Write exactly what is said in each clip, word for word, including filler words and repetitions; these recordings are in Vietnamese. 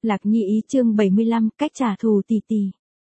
Lạc Nhi ý chương bảy mươi lăm, cách trả thù tỷ tỷ.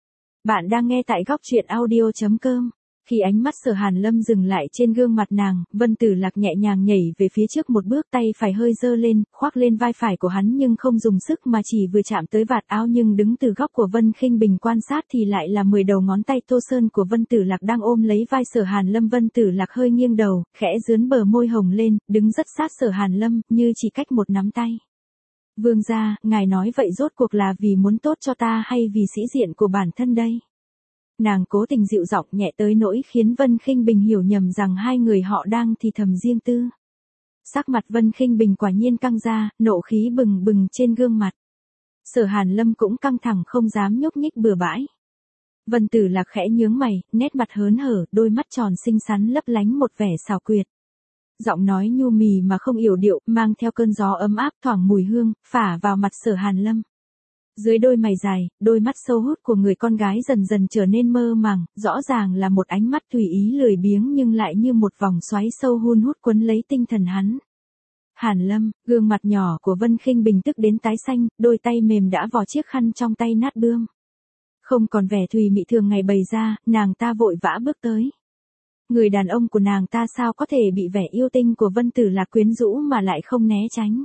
Bạn đang nghe tại góc truyện audio chấm com. Khi ánh mắt Sở Hàn Lâm dừng lại trên gương mặt nàng, Vân Tử Lạc nhẹ nhàng nhảy về phía trước một bước, tay phải hơi giơ lên, khoác lên vai phải của hắn nhưng không dùng sức mà chỉ vừa chạm tới vạt áo, nhưng đứng từ góc của Vân Khinh Bình quan sát thì lại là mười đầu ngón tay thô sơn của Vân Tử Lạc đang ôm lấy vai Sở Hàn Lâm. Vân Tử Lạc hơi nghiêng đầu, khẽ dướn bờ môi hồng lên, đứng rất sát Sở Hàn Lâm, như chỉ cách một nắm tay. Vương gia, ngài nói vậy rốt cuộc là vì muốn tốt cho ta hay vì sĩ diện của bản thân đây? Nàng cố tình dịu giọng nhẹ tới nỗi khiến Vân Khinh Bình hiểu nhầm rằng hai người họ đang thì thầm riêng tư. Sắc mặt Vân Khinh Bình quả nhiên căng ra, nộ khí bừng bừng trên gương mặt. Sở Hàn Lâm cũng căng thẳng không dám nhúc nhích bừa bãi. Vân Tử Lạc khẽ nhướng mày, nét mặt hớn hở, đôi mắt tròn xinh xắn lấp lánh một vẻ xảo quyệt. Giọng nói nhu mì mà không yểu điệu, mang theo cơn gió ấm áp thoảng mùi hương, phả vào mặt Sở Hàn Lâm. Dưới đôi mày dài, đôi mắt sâu hút của người con gái dần dần trở nên mơ màng, rõ ràng là một ánh mắt tùy ý lười biếng nhưng lại như một vòng xoáy sâu hun hút quấn lấy tinh thần hắn. Hàn Lâm, gương mặt nhỏ của Vân Khinh Bình tức đến tái xanh, đôi tay mềm đã vò chiếc khăn trong tay nát bươm. Không còn vẻ thùy mị thường ngày bày ra, nàng ta vội vã bước tới. Người đàn ông của nàng ta sao có thể bị vẻ yêu tinh của Vân Tử Lạc quyến rũ mà lại không né tránh.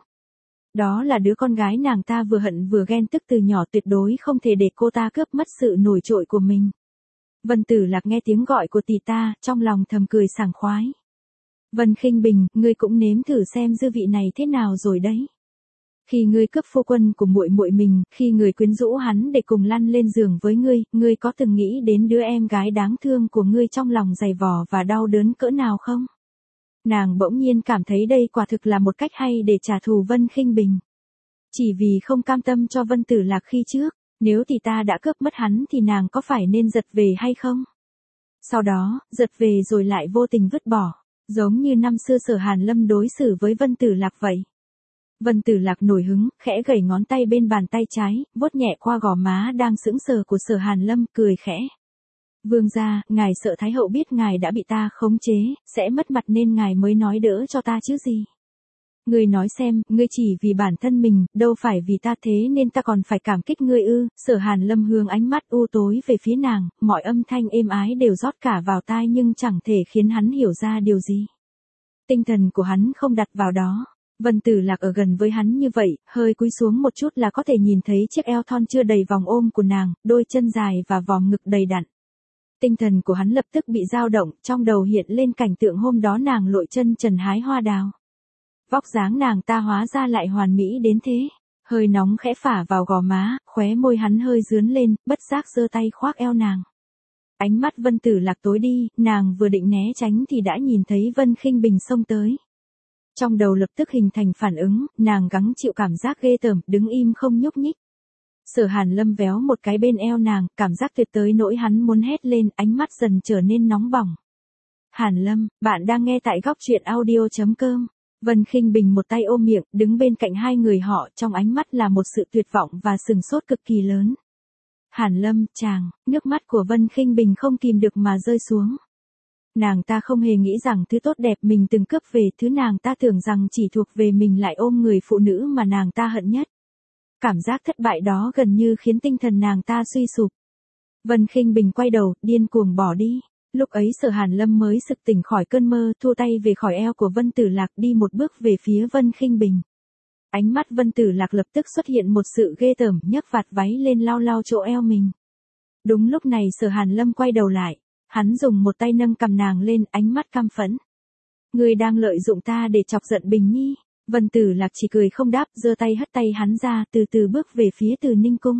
Đó là đứa con gái nàng ta vừa hận vừa ghen tức từ nhỏ, tuyệt đối không thể để cô ta cướp mất sự nổi trội của mình. Vân Tử Lạc nghe tiếng gọi của tỷ ta, trong lòng thầm cười sảng khoái. Vân Khinh Bình, ngươi cũng nếm thử xem dư vị này thế nào rồi đấy. Khi ngươi cướp phu quân của muội muội mình, khi ngươi quyến rũ hắn để cùng lăn lên giường với ngươi, ngươi có từng nghĩ đến đứa em gái đáng thương của ngươi trong lòng dày vò và đau đớn cỡ nào không? Nàng bỗng nhiên cảm thấy đây quả thực là một cách hay để trả thù Vân Khinh Bình. Chỉ vì không cam tâm cho Vân Tử Lạc khi trước, nếu tỷ ta đã cướp mất hắn thì nàng có phải nên giật về hay không? Sau đó, giật về rồi lại vô tình vứt bỏ, giống như năm xưa Sở Hàn Lâm đối xử với Vân Tử Lạc vậy. Vân Tử Lạc nổi hứng, khẽ gẩy ngón tay bên bàn tay trái, vuốt nhẹ qua gò má đang sững sờ của Sở Hàn Lâm, cười khẽ. Vương gia, ngài sợ Thái hậu biết ngài đã bị ta khống chế, sẽ mất mặt nên ngài mới nói đỡ cho ta chứ gì. Ngươi nói xem, ngươi chỉ vì bản thân mình, đâu phải vì ta, thế nên ta còn phải cảm kích ngươi ư? Sở Hàn Lâm hướng ánh mắt u tối về phía nàng, mọi âm thanh êm ái đều rót cả vào tai nhưng chẳng thể khiến hắn hiểu ra điều gì. Tinh thần của hắn không đặt vào đó. Vân Tử Lạc ở gần với hắn như vậy, hơi cúi xuống một chút là có thể nhìn thấy chiếc eo thon chưa đầy vòng ôm của nàng, đôi chân dài và vòng ngực đầy đặn. Tinh thần của hắn lập tức bị dao động, trong đầu hiện lên cảnh tượng hôm đó nàng lội chân trần hái hoa đào. Vóc dáng nàng ta hóa ra lại hoàn mỹ đến thế. Hơi nóng khẽ phả vào gò má, khóe môi hắn hơi dướn lên, bất giác giơ tay khoác eo nàng. Ánh mắt Vân Tử Lạc tối đi, nàng vừa định né tránh thì đã nhìn thấy Vân Khinh Bình xông tới. Trong đầu lập tức hình thành phản ứng, nàng gắng chịu cảm giác ghê tởm, đứng im không nhúc nhích. Sở Hàn Lâm véo một cái bên eo nàng, cảm giác tuyệt tới nỗi hắn muốn hét lên, ánh mắt dần trở nên nóng bỏng. Hàn Lâm, bạn đang nghe tại góc truyện audio chấm com. Vân Khinh Bình một tay ôm miệng, đứng bên cạnh hai người họ, trong ánh mắt là một sự tuyệt vọng và sừng sốt cực kỳ lớn. Hàn Lâm, chàng, nước mắt của Vân Khinh Bình không kìm được mà rơi xuống. Nàng ta không hề nghĩ rằng thứ tốt đẹp mình từng cướp về, thứ nàng ta tưởng rằng chỉ thuộc về mình lại ôm người phụ nữ mà nàng ta hận nhất. Cảm giác thất bại đó gần như khiến tinh thần nàng ta suy sụp. Vân Khinh Bình quay đầu, điên cuồng bỏ đi. Lúc ấy Sở Hàn Lâm mới sực tỉnh khỏi cơn mơ, thua tay về khỏi eo của Vân Tử Lạc, đi một bước về phía Vân Khinh Bình. Ánh mắt Vân Tử Lạc lập tức xuất hiện một sự ghê tởm, nhấc vạt váy lên lau lau chỗ eo mình. Đúng lúc này Sở Hàn Lâm quay đầu lại, hắn dùng một tay nâng cằm nàng lên, ánh mắt căm phẫn. Ngươi đang lợi dụng ta để chọc giận Bình Nhi. Vân Tử Lạc chỉ cười không đáp, giơ tay hất tay hắn ra, từ từ bước về phía Từ Ninh cung.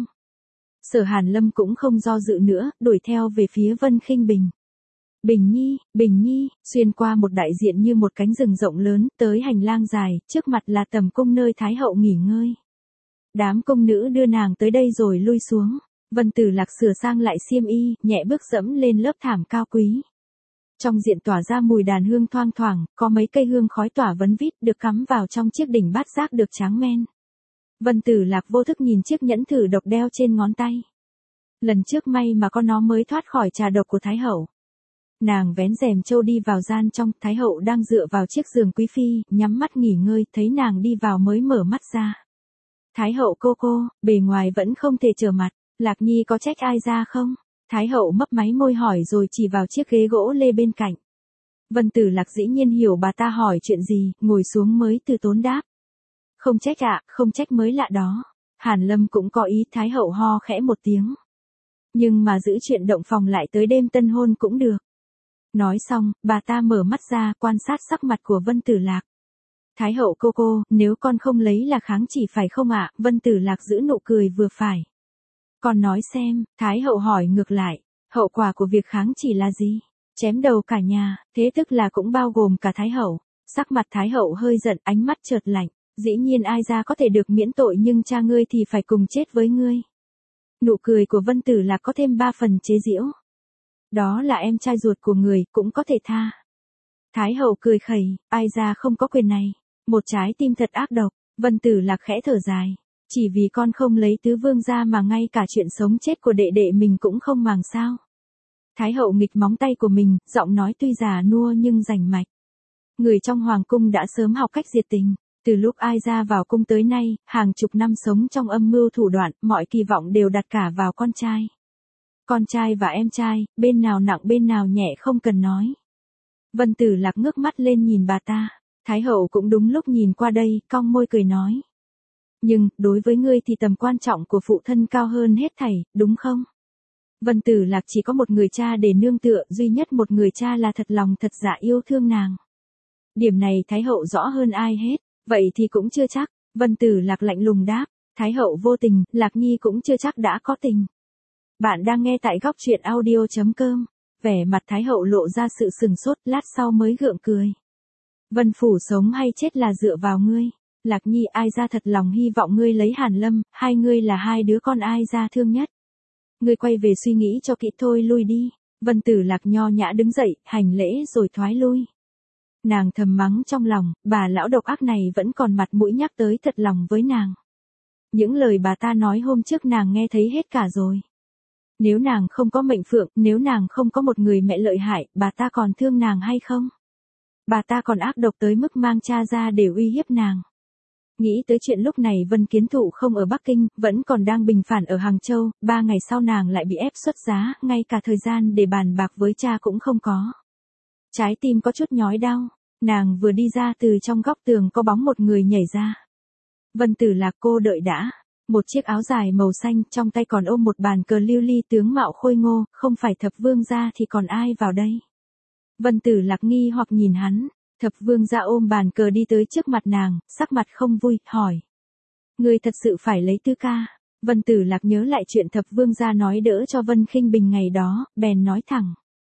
Sở Hàn Lâm cũng không do dự nữa, đuổi theo về phía Vân Khinh Bình. Bình Nhi, Bình Nhi, xuyên qua một đại diện như một cánh rừng rộng lớn, tới hành lang dài, trước mặt là tầm cung nơi Thái hậu nghỉ ngơi. Đám cung nữ đưa nàng tới đây rồi lui xuống. Vân Tử Lạc sửa sang lại xiêm y, nhẹ bước dẫm lên lớp thảm cao quý. Trong diện tỏa ra mùi đàn hương thoang thoảng, có mấy cây hương khói tỏa vấn vít được cắm vào trong chiếc đỉnh bát giác được tráng men. Vân Tử Lạc vô thức nhìn chiếc nhẫn thử độc đeo trên ngón tay. Lần trước may mà có nó mới thoát khỏi trà độc của Thái hậu. Nàng vén rèm trâu đi vào gian trong, Thái hậu đang dựa vào chiếc giường quý phi, nhắm mắt nghỉ ngơi, thấy nàng đi vào mới mở mắt ra. Thái hậu cô cô, bề ngoài vẫn không thể trở mặt, Lạc Nhi có trách ai ra không? Thái hậu mấp máy môi hỏi rồi chỉ vào chiếc ghế gỗ lê bên cạnh. Vân Tử Lạc dĩ nhiên hiểu bà ta hỏi chuyện gì, ngồi xuống mới từ tốn đáp. Không trách ạ, không trách mới lạ đó. Hàn Lâm cũng có ý. Thái hậu ho khẽ một tiếng. Nhưng mà giữ chuyện động phòng lại tới đêm tân hôn cũng được. Nói xong, bà ta mở mắt ra quan sát sắc mặt của Vân Tử Lạc. Thái hậu cô cô, nếu con không lấy là kháng chỉ phải không ạ? Vân Tử Lạc giữ nụ cười vừa phải. Con nói xem, Thái hậu hỏi ngược lại, hậu quả của việc kháng chỉ là gì? Chém đầu cả nhà, thế tức là cũng bao gồm cả Thái hậu. Sắc mặt Thái hậu hơi giận, ánh mắt chợt lạnh. Dĩ nhiên ai ra có thể được miễn tội nhưng cha ngươi thì phải cùng chết với ngươi. Nụ cười của Vân Tử Lạc có thêm ba phần chế giễu. Đó là em trai ruột của người, cũng có thể tha. Thái hậu cười khẩy, ai ra không có quyền này. Một trái tim thật ác độc. Vân Tử Lạc khẽ thở dài. Chỉ vì con không lấy tứ vương ra mà ngay cả chuyện sống chết của đệ đệ mình cũng không màng sao. Thái hậu nghịch móng tay của mình, giọng nói tuy già nua nhưng rành mạch. Người trong hoàng cung đã sớm học cách diệt tình. Từ lúc ai ra vào cung tới nay, hàng chục năm sống trong âm mưu thủ đoạn, mọi kỳ vọng đều đặt cả vào con trai. Con trai và em trai, bên nào nặng bên nào nhẹ không cần nói. Vân Tử Lạc ngước mắt lên nhìn bà ta. Thái hậu cũng đúng lúc nhìn qua đây, cong môi cười nói. Nhưng, đối với ngươi thì tầm quan trọng của phụ thân cao hơn hết thảy, đúng không? Vân Tử Lạc chỉ có một người cha để nương tựa, duy nhất một người cha là thật lòng thật dạ yêu thương nàng. Điểm này Thái hậu rõ hơn ai hết, vậy thì cũng chưa chắc. Vân Tử Lạc lạnh lùng đáp, Thái hậu vô tình, Lạc Nhi cũng chưa chắc đã có tình. Bạn đang nghe tại góc truyện audio chấm com. Vẻ mặt Thái hậu lộ ra sự sừng sốt, lát sau mới gượng cười. Vân phủ sống hay chết là dựa vào ngươi. Lạc Nhi ai ra thật lòng hy vọng ngươi lấy Hàn Lâm, hai ngươi là hai đứa con ai ra thương nhất. Ngươi quay về suy nghĩ cho kỹ thôi, lui đi. Vân Tử Lạc nho nhã đứng dậy, hành lễ rồi thoái lui. Nàng thầm mắng trong lòng, bà lão độc ác này vẫn còn mặt mũi nhắc tới thật lòng với nàng. Những lời bà ta nói hôm trước nàng nghe thấy hết cả rồi. Nếu nàng không có mệnh phượng, nếu nàng không có một người mẹ lợi hại, bà ta còn thương nàng hay không? Bà ta còn ác độc tới mức mang cha ra để uy hiếp nàng. Nghĩ tới chuyện lúc này Vân Kiến Thụ không ở Bắc Kinh, vẫn còn đang bình phản ở Hàng Châu, ba ngày sau nàng lại bị ép xuất giá, ngay cả thời gian để bàn bạc với cha cũng không có. Trái tim có chút nhói đau, nàng vừa đi ra từ trong góc tường có bóng một người nhảy ra. Vân Tử Lạc cô đợi đã. Một chiếc áo dài màu xanh, trong tay còn ôm một bàn cờ lưu ly, tướng mạo khôi ngô, không phải Thập Vương gia thì còn ai vào đây? Vân Tử Lạc nghi hoặc nhìn hắn. Thập Vương gia ôm bàn cờ đi tới trước mặt nàng, sắc mặt không vui, hỏi. Ngươi thật sự phải lấy Tứ ca? Vân Tử Lạc nhớ lại chuyện Thập Vương gia nói đỡ cho Vân Khinh Bình ngày đó, bèn nói thẳng.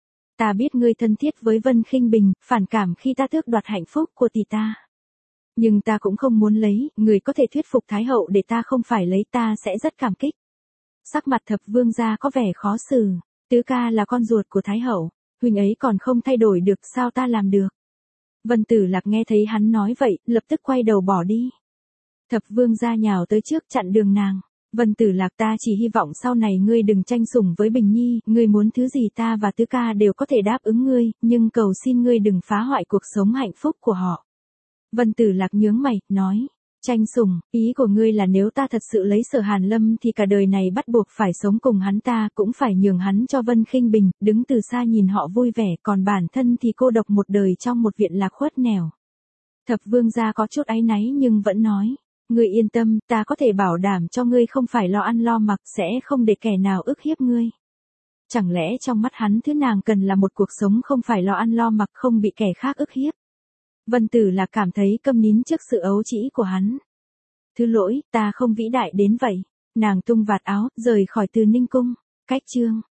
Ta biết ngươi thân thiết với Vân Khinh Bình, phản cảm khi ta tước đoạt hạnh phúc của tỷ ta. Nhưng ta cũng không muốn lấy, người có thể thuyết phục Thái hậu để ta không phải lấy, ta sẽ rất cảm kích. Sắc mặt Thập Vương gia có vẻ khó xử. Tứ ca là con ruột của Thái hậu, huynh ấy còn không thay đổi được, sao ta làm được? Vân Tử Lạc nghe thấy hắn nói vậy, lập tức quay đầu bỏ đi. Thập Vương gia nhào tới trước chặn đường nàng. Vân Tử Lạc, ta chỉ hy vọng sau này ngươi đừng tranh sủng với Bình Nhi, ngươi muốn thứ gì ta và Tứ ca đều có thể đáp ứng ngươi, nhưng cầu xin ngươi đừng phá hoại cuộc sống hạnh phúc của họ. Vân Tử Lạc nhướng mày, nói, tranh sủng, ý của ngươi là nếu ta thật sự lấy Sở Hàn Lâm thì cả đời này bắt buộc phải sống cùng hắn, ta cũng phải nhường hắn cho Vân Khinh Bình, đứng từ xa nhìn họ vui vẻ, còn bản thân thì cô độc một đời trong một viện lạc khuất nẻo. Thập Vương gia có chút áy náy nhưng vẫn nói, ngươi yên tâm, ta có thể bảo đảm cho ngươi không phải lo ăn lo mặc, sẽ không để kẻ nào ức hiếp ngươi. Chẳng lẽ trong mắt hắn thứ nàng cần là một cuộc sống không phải lo ăn lo mặc, không bị kẻ khác ức hiếp? Vân Tử Lạc cảm thấy câm nín trước sự ấu trĩ của hắn. Thứ lỗi, ta không vĩ đại đến vậy. Nàng tung vạt áo, rời khỏi Từ Ninh cung. Cách chương